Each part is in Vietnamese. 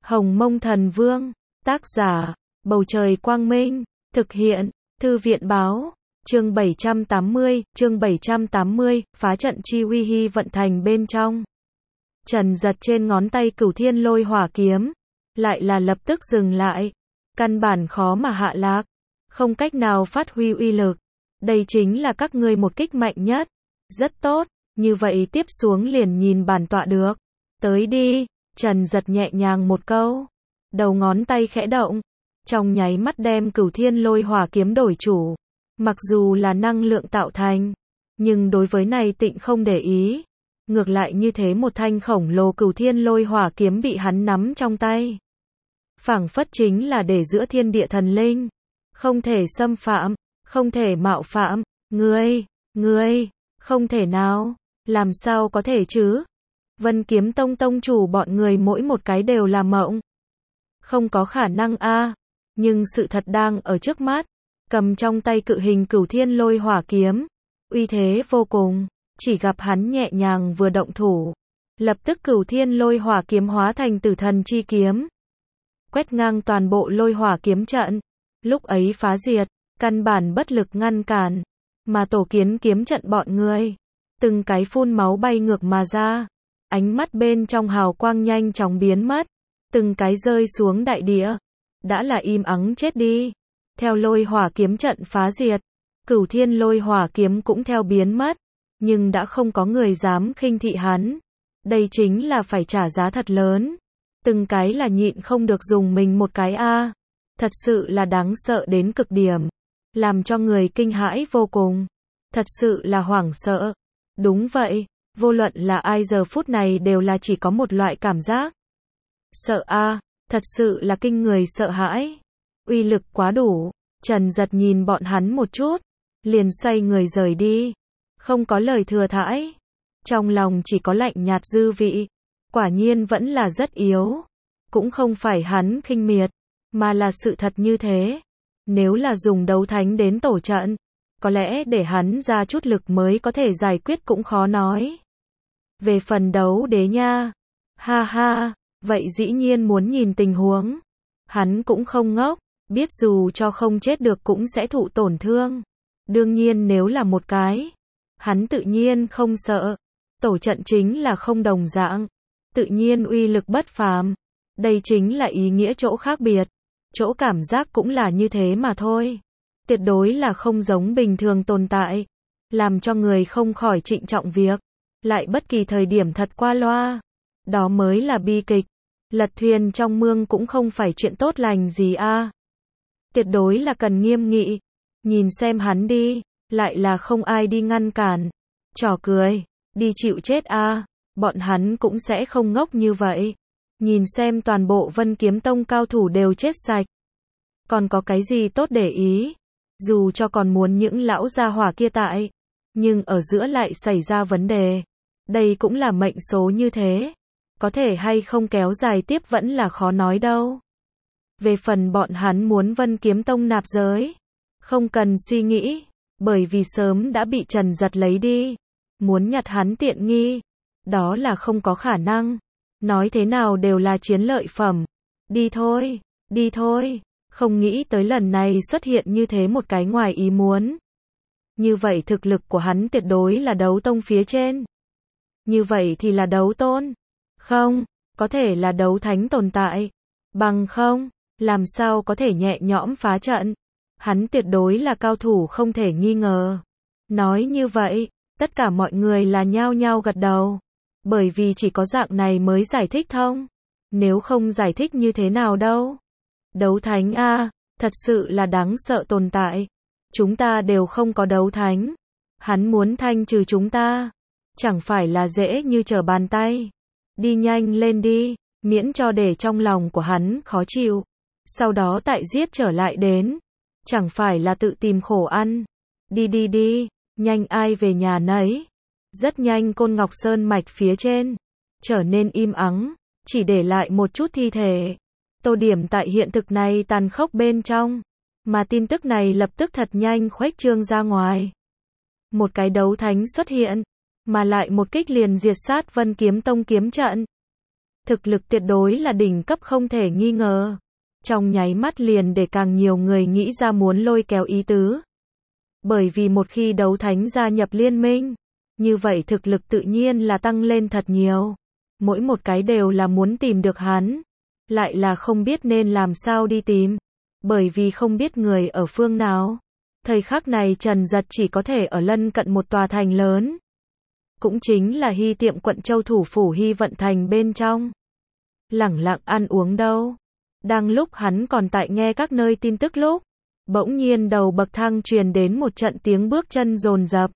Hồng Mông Thần Vương, tác giả, Bầu Trời Quang Minh, thực hiện, Thư viện Báo, chương 780, phá trận chi uy hy vận thành bên trong. Trần giật trên ngón tay Cửu Thiên Lôi Hỏa kiếm, lại là lập tức dừng lại, căn bản khó mà hạ lạc, không cách nào phát huy uy lực. Đây chính là các ngươi một kích mạnh nhất. Rất tốt, như vậy tiếp xuống liền nhìn bản tọa được. Tới đi, Trần giật nhẹ nhàng một câu. Đầu ngón tay khẽ động, trong nháy mắt đem Cửu Thiên Lôi Hỏa kiếm đổi chủ. Mặc dù là năng lượng tạo thành, nhưng đối với này Tịnh không để ý. Ngược lại như thế một thanh khổng lồ Cửu Thiên Lôi Hỏa kiếm bị hắn nắm trong tay. Phảng phất chính là để giữa thiên địa thần linh, không thể xâm phạm, không thể mạo phạm. Ngươi, không thể nào, làm sao có thể chứ? Vân Kiếm Tông tông chủ bọn người mỗi một cái đều là mộng. Không có khả năng a, nhưng sự thật đang ở trước mắt, cầm trong tay cự hình Cửu Thiên Lôi Hỏa kiếm, uy thế vô cùng, chỉ gặp hắn nhẹ nhàng vừa động thủ, lập tức Cửu Thiên Lôi Hỏa kiếm hóa thành Tử Thần chi kiếm, quét ngang toàn bộ Lôi Hỏa kiếm trận, lúc ấy phá diệt, căn bản bất lực ngăn cản, mà Tổ Kiến kiếm trận bọn người, từng cái phun máu bay ngược mà ra, ánh mắt bên trong hào quang nhanh chóng biến mất, từng cái rơi xuống đại địa, đã là im ắng chết đi. Theo Lôi Hỏa kiếm trận phá diệt, Cửu Thiên Lôi Hỏa kiếm cũng theo biến mất, nhưng đã không có người dám khinh thị hắn. Đây chính là phải trả giá thật lớn. Từng cái là nhịn không được dùng mình một cái a. Thật sự là đáng sợ đến cực điểm, làm cho người kinh hãi vô cùng. Thật sự là hoảng sợ. Đúng vậy, vô luận là ai giờ phút này đều là chỉ có một loại cảm giác. Sợ a, thật sự là kinh người sợ hãi. Uy lực quá đủ. Trần giật nhìn bọn hắn một chút, liền xoay người rời đi. Không có lời thừa thãi. Trong lòng chỉ có lạnh nhạt dư vị. Quả nhiên vẫn là rất yếu. Cũng không phải hắn khinh miệt, mà là sự thật như thế. Nếu là dùng đấu thánh đến tổ trận, có lẽ để hắn ra chút lực mới có thể giải quyết cũng khó nói. Về phần đấu đế nha, ha ha, vậy dĩ nhiên muốn nhìn tình huống. Hắn cũng không ngốc, biết dù cho không chết được cũng sẽ thụ tổn thương. Đương nhiên nếu là một cái, hắn tự nhiên không sợ. Tổ trận chính là không đồng dạng, tự nhiên uy lực bất phàm. Đây chính là ý nghĩa chỗ khác biệt. Chỗ cảm giác cũng là như thế mà thôi. Tuyệt đối là không giống bình thường tồn tại, làm cho người không khỏi trịnh trọng việc, lại bất kỳ thời điểm thật qua loa. Đó mới là bi kịch. Lật thuyền trong mương cũng không phải chuyện tốt lành gì a. Tuyệt đối là cần nghiêm nghị. Nhìn xem hắn đi, lại là không ai đi ngăn cản. Trò cười, đi chịu chết a. Bọn hắn cũng sẽ không ngốc như vậy. Nhìn xem toàn bộ Vân Kiếm Tông cao thủ đều chết sạch. Còn có cái gì tốt để ý? Dù cho còn muốn những lão gia hỏa kia tại, nhưng ở giữa lại xảy ra vấn đề. Đây cũng là mệnh số như thế. Có thể hay không kéo dài tiếp vẫn là khó nói đâu. Về phần bọn hắn muốn Vân Kiếm Tông nạp giới, không cần suy nghĩ, bởi vì sớm đã bị Trần giật lấy đi. Muốn nhặt hắn tiện nghi, đó là không có khả năng. Nói thế nào đều là chiến lợi phẩm. Đi thôi, không nghĩ tới lần này xuất hiện như thế một cái ngoài ý muốn. Như vậy thực lực của hắn tuyệt đối là đấu tông phía trên. Như vậy thì là đấu tôn. Không, có thể là đấu thánh tồn tại. Bằng không, làm sao có thể nhẹ nhõm phá trận. Hắn tuyệt đối là cao thủ không thể nghi ngờ. Nói như vậy, tất cả mọi người là nhao nhao gật đầu. Bởi vì chỉ có dạng này mới giải thích thông. Nếu không giải thích như thế nào đâu. Đấu thánh a, thật sự là đáng sợ tồn tại. Chúng ta đều không có đấu thánh. Hắn muốn thanh trừ chúng ta, chẳng phải là dễ như trở bàn tay. Đi nhanh lên đi, miễn cho để trong lòng của hắn khó chịu. Sau đó tại giết trở lại đến, chẳng phải là tự tìm khổ ăn. Đi, nhanh ai về nhà nấy. Rất nhanh Côn Ngọc Sơn mạch phía trên trở nên im ắng, chỉ để lại một chút thi thể. Tô điểm tại hiện thực này tàn khốc bên trong, mà tin tức này lập tức thật nhanh khuếch trương ra ngoài. Một cái đấu thánh xuất hiện, mà lại một kích liền diệt sát Vân Kiếm Tông kiếm trận. Thực lực tuyệt đối là đỉnh cấp không thể nghi ngờ. Trong nháy mắt liền để càng nhiều người nghĩ ra muốn lôi kéo ý tứ. Bởi vì một khi đấu thánh gia nhập liên minh, như vậy thực lực tự nhiên là tăng lên thật nhiều. Mỗi một cái đều là muốn tìm được hắn. Lại là không biết nên làm sao đi tìm. Bởi vì không biết người ở phương nào. Thời khắc này Trần Giật chỉ có thể ở lân cận một tòa thành lớn. Cũng chính là Hy Tiệm quận Châu thủ phủ Hy Vận Thành bên trong. Lẳng lặng ăn uống đâu. Đang lúc hắn còn tại nghe các nơi tin tức lúc, bỗng nhiên đầu bậc thang truyền đến một trận tiếng bước chân dồn dập.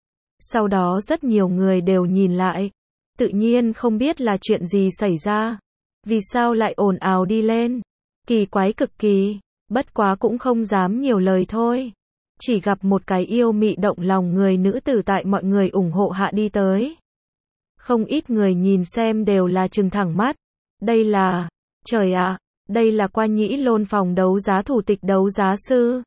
Sau đó rất nhiều người đều nhìn lại. Tự nhiên không biết là chuyện gì xảy ra. Vì sao lại ồn ào đi lên. Kỳ quái cực kỳ. Bất quá cũng không dám nhiều lời thôi. Chỉ gặp một cái yêu mị động lòng người nữ tử tại mọi người ủng hộ hạ đi tới. Không ít người nhìn xem đều là trừng thẳng mắt. Đây là... Trời ạ! Đây là Qua Nhĩ Lôn phòng đấu giá thủ tịch đấu giá sư.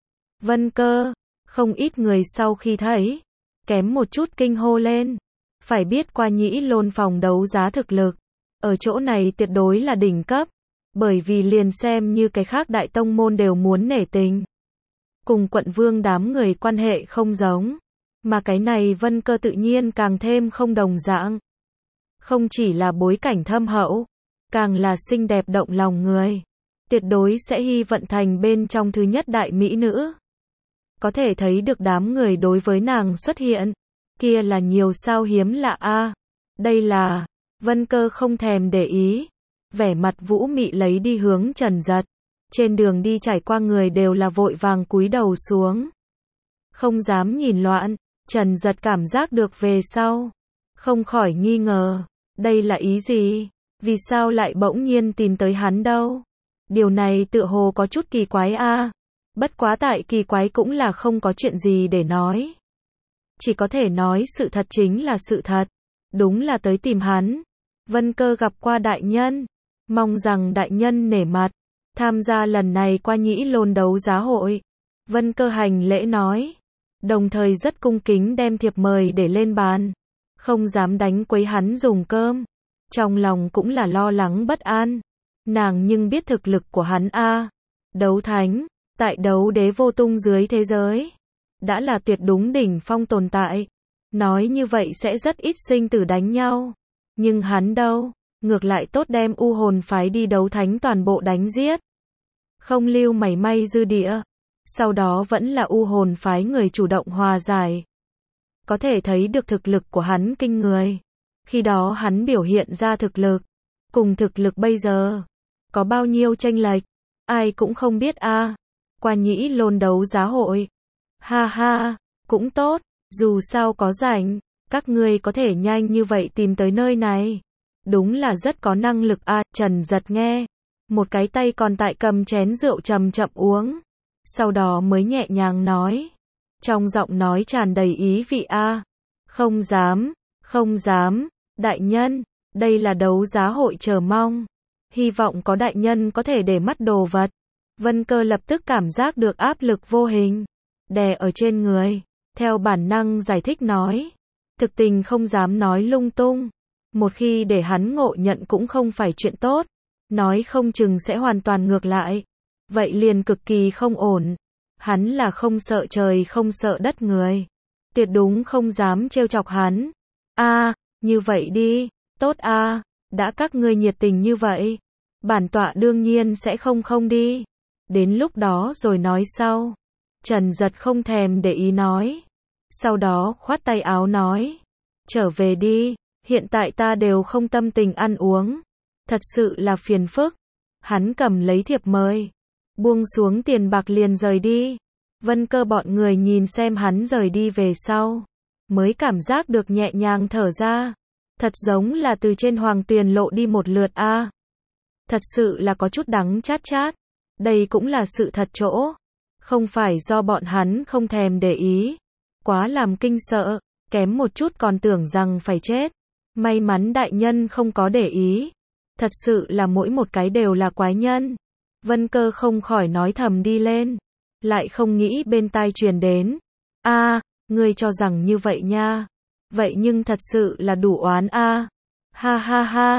Vân Cơ. Không ít người sau khi thấy, kém một chút kinh hô lên. Phải biết Qua Nhĩ Lôn phòng đấu giá thực lực. Ở chỗ này tuyệt đối là đỉnh cấp. Bởi vì liền xem như cái khác đại tông môn đều muốn nể tình. Cùng quận vương đám người quan hệ không giống. Mà cái này Vân Cơ tự nhiên càng thêm không đồng dạng. Không chỉ là bối cảnh thâm hậu, càng là xinh đẹp động lòng người. Tuyệt đối sẽ Hy Vận Thành bên trong thứ nhất đại mỹ nữ. Có thể thấy được đám người đối với nàng xuất hiện. Kia là nhiều sao hiếm lạ a. Đây là... Vân Cơ không thèm để ý. Vẻ mặt vũ mị lấy đi hướng Trần Giật. Trên đường đi trải qua người đều là vội vàng cúi đầu xuống. Không dám nhìn loạn. Trần Giật cảm giác được về sau. Không khỏi nghi ngờ. Đây là ý gì? Vì sao lại bỗng nhiên tìm tới hắn đâu? Điều này tựa hồ có chút kỳ quái a. Bất quá tại kỳ quái cũng là không có chuyện gì để nói. Chỉ có thể nói sự thật chính là sự thật. Đúng là tới tìm hắn. Vân Cơ gặp qua đại nhân. Mong rằng đại nhân nể mặt. Tham gia lần này Qua Nhĩ Lôn đấu giá hội. Vân Cơ hành lễ nói. Đồng thời rất cung kính đem thiệp mời để lên bàn. Không dám đánh quấy hắn dùng cơm. Trong lòng cũng là lo lắng bất an. Nàng nhưng biết thực lực của hắn a. Đấu thánh. Tại đấu đế vô tung dưới thế giới. Đã là tuyệt đúng đỉnh phong tồn tại. Nói như vậy sẽ rất ít sinh tử đánh nhau. Nhưng hắn đâu. Ngược lại tốt đem U hồn phái đi đấu thánh toàn bộ đánh giết. Không lưu mảy may dư địa. Sau đó vẫn là U hồn phái người chủ động hòa giải. Có thể thấy được thực lực của hắn kinh người. Khi đó hắn biểu hiện ra thực lực. Cùng thực lực bây giờ. Có bao nhiêu chênh lệch. Ai cũng không biết a. Qua Nhĩ Lôn đấu giá hội. Ha ha. Cũng tốt. Dù sao có rảnh. Các ngươi có thể nhanh như vậy tìm tới nơi này. Đúng là rất có năng lực a. Trần Giật nghe. Một cái tay còn tại cầm chén rượu chậm chậm uống. Sau đó mới nhẹ nhàng nói. Trong giọng nói tràn đầy ý vị a. Không dám. Không dám. Đại nhân. Đây là đấu giá hội chờ mong. Hy vọng có đại nhân có thể để mắt đồ vật. Vân Cơ lập tức cảm giác được áp lực vô hình. Đè ở trên người. Theo bản năng giải thích nói. Thực tình không dám nói lung tung. Một khi để hắn ngộ nhận cũng không phải chuyện tốt. Nói không chừng sẽ hoàn toàn ngược lại. Vậy liền cực kỳ không ổn. Hắn là không sợ trời không sợ đất người. Tuyệt đúng không dám trêu chọc hắn. A, như vậy đi. Tốt a, đã các ngươi nhiệt tình như vậy. Bản tọa đương nhiên sẽ không đi. Đến lúc đó rồi nói sau. Trần Giật không thèm để ý nói. Sau đó khoát tay áo nói. Trở về đi. Hiện tại ta đều không tâm tình ăn uống. Thật sự là phiền phức. Hắn cầm lấy thiệp mời. Buông xuống tiền bạc liền rời đi. Vân Cơ bọn người nhìn xem hắn rời đi về sau. Mới cảm giác được nhẹ nhàng thở ra. Thật giống là từ trên hoàng tuyền lộ đi một lượt a. Thật sự là có chút đắng chát chát. Đây cũng là sự thật chỗ. Không phải do bọn hắn không thèm để ý. Quá làm kinh sợ. Kém một chút còn tưởng rằng phải chết. May mắn đại nhân không có để ý. Thật sự là mỗi một cái đều là quái nhân. Vân Cơ không khỏi nói thầm đi lên. Lại không nghĩ bên tai truyền đến. A, ngươi cho rằng như vậy nha. Vậy nhưng thật sự là đủ oán a. Ha ha ha.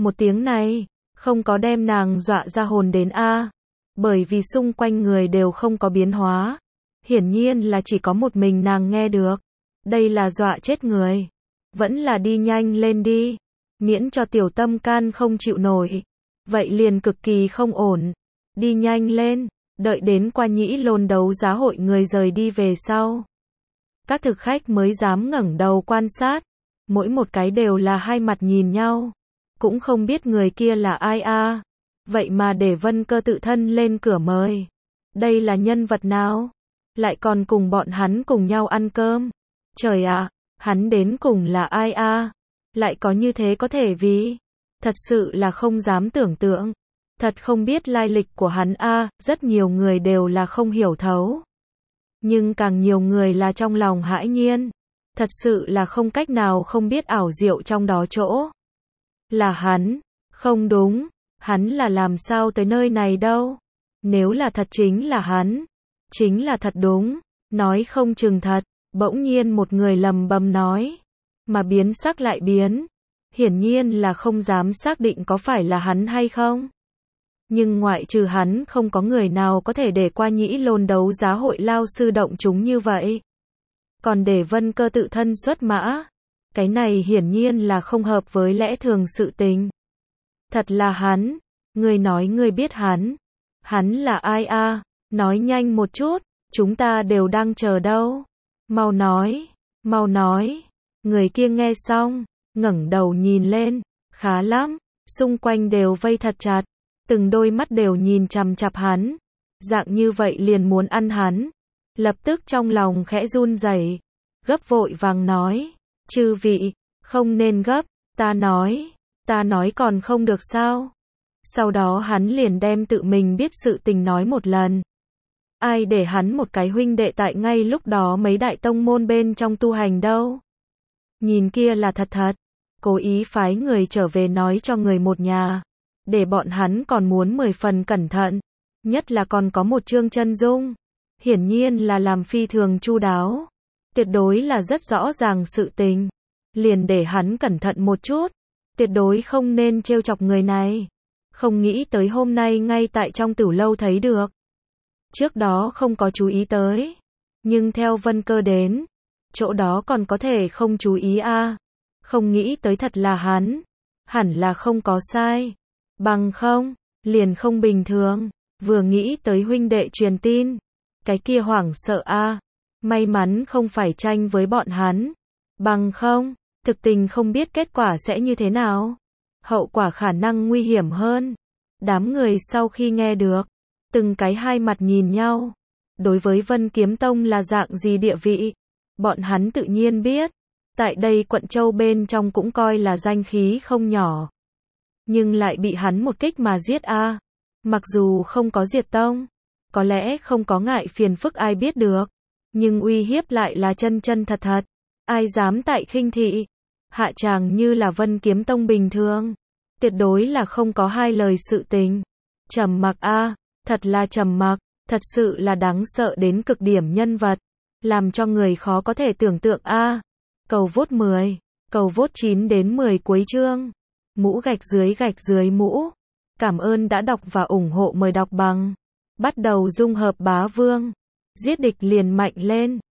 Một tiếng này, không có đem nàng dọa ra hồn đến a. Bởi vì xung quanh người đều không có biến hóa. Hiển nhiên là chỉ có một mình nàng nghe được. Đây là dọa chết người. Vẫn là đi nhanh lên đi. Miễn cho tiểu tâm can không chịu nổi. Vậy liền cực kỳ không ổn. Đi nhanh lên. Đợi đến qua Nhĩ Lôn đấu giá hội người rời đi về sau. Các thực khách mới dám ngẩng đầu quan sát. Mỗi một cái đều là hai mặt nhìn nhau. Cũng không biết người kia là ai a. Vậy mà để Vân Cơ tự thân lên cửa mời. Đây là nhân vật nào? Lại còn cùng bọn hắn cùng nhau ăn cơm. Trời ạ, hắn đến cùng là ai a? Lại có như thế có thể vì? Thật sự là không dám tưởng tượng. Thật không biết lai lịch của hắn a, rất nhiều người đều là không hiểu thấu. Nhưng càng nhiều người là trong lòng hãi nhiên. Thật sự là không cách nào không biết ảo diệu trong đó chỗ. Là hắn, không đúng, hắn là làm sao tới nơi này đâu. Nếu là thật chính là hắn, chính là thật đúng, nói không chừng thật. Bỗng nhiên một người lầm bầm nói, mà biến sắc lại biến. Hiển nhiên là không dám xác định có phải là hắn hay không. Nhưng ngoại trừ hắn không có người nào có thể để qua Nhĩ Lôn đấu giá hội lao sư động chúng như vậy. Còn để Vân Cơ tự thân xuất mã. Cái này hiển nhiên là không hợp với lẽ thường sự tình. Thật là hắn. Ngươi nói ngươi biết hắn. Hắn là ai a? Nói nhanh một chút. Chúng ta đều đang chờ đâu. Mau nói. Mau nói. Người kia nghe xong. Ngẩng đầu nhìn lên. Khá lắm. Xung quanh đều vây thật chặt. Từng đôi mắt đều nhìn chằm chằm hắn. Dạng như vậy liền muốn ăn hắn. Lập tức trong lòng khẽ run rẩy, gấp vội vàng nói, chư vị, không nên gấp, ta nói còn không được sao? Sau đó hắn liền đem tự mình biết sự tình nói một lần. Ai để hắn một cái huynh đệ tại ngay lúc đó mấy đại tông môn bên trong tu hành đâu? Nhìn kia là thật thật, cố ý phái người trở về nói cho người một nhà, để bọn hắn còn muốn 10 phần cẩn thận, nhất là còn có một Trương Chân Dung. Hiển nhiên là làm phi thường chu đáo. Tuyệt đối là rất rõ ràng sự tình. Liền để hắn cẩn thận một chút. Tuyệt đối không nên trêu chọc người này. Không nghĩ tới hôm nay ngay tại trong Tửu Lâu thấy được. Trước đó không có chú ý tới. Nhưng theo Vân Cơ đến, chỗ đó còn có thể không chú ý a. Không nghĩ tới thật là hắn. Hẳn là không có sai. Bằng không, liền không bình thường. Vừa nghĩ tới huynh đệ truyền tin. Cái kia hoảng sợ a. May mắn không phải tranh với bọn hắn. Bằng không, thực tình không biết kết quả sẽ như thế nào. Hậu quả khả năng nguy hiểm hơn. Đám người sau khi nghe được, từng cái hai mặt nhìn nhau. Đối với Vân Kiếm Tông là dạng gì địa vị, bọn hắn tự nhiên biết. Tại đây quận Châu bên trong cũng coi là danh khí không nhỏ. Nhưng lại bị hắn một kích mà giết a. Mặc dù không có diệt tông, có lẽ không có ngại phiền phức ai biết được. Nhưng uy hiếp lại là chân chân thật thật. Ai dám tại khinh thị. Hạ tràng như là Vân Kiếm Tông bình thường. Tuyệt đối là không có hai lời sự tình. Trầm mặc a, thật là trầm mặc. Thật sự là đáng sợ đến cực điểm nhân vật. Làm cho người khó có thể tưởng tượng a. Cầu vote 10. Cầu vote 9 đến 10 cuối chương. Mũ gạch dưới mũ. Cảm ơn đã đọc và ủng hộ, mời đọc bằng. Bắt đầu dung hợp bá vương. Giết địch liền mạnh lên.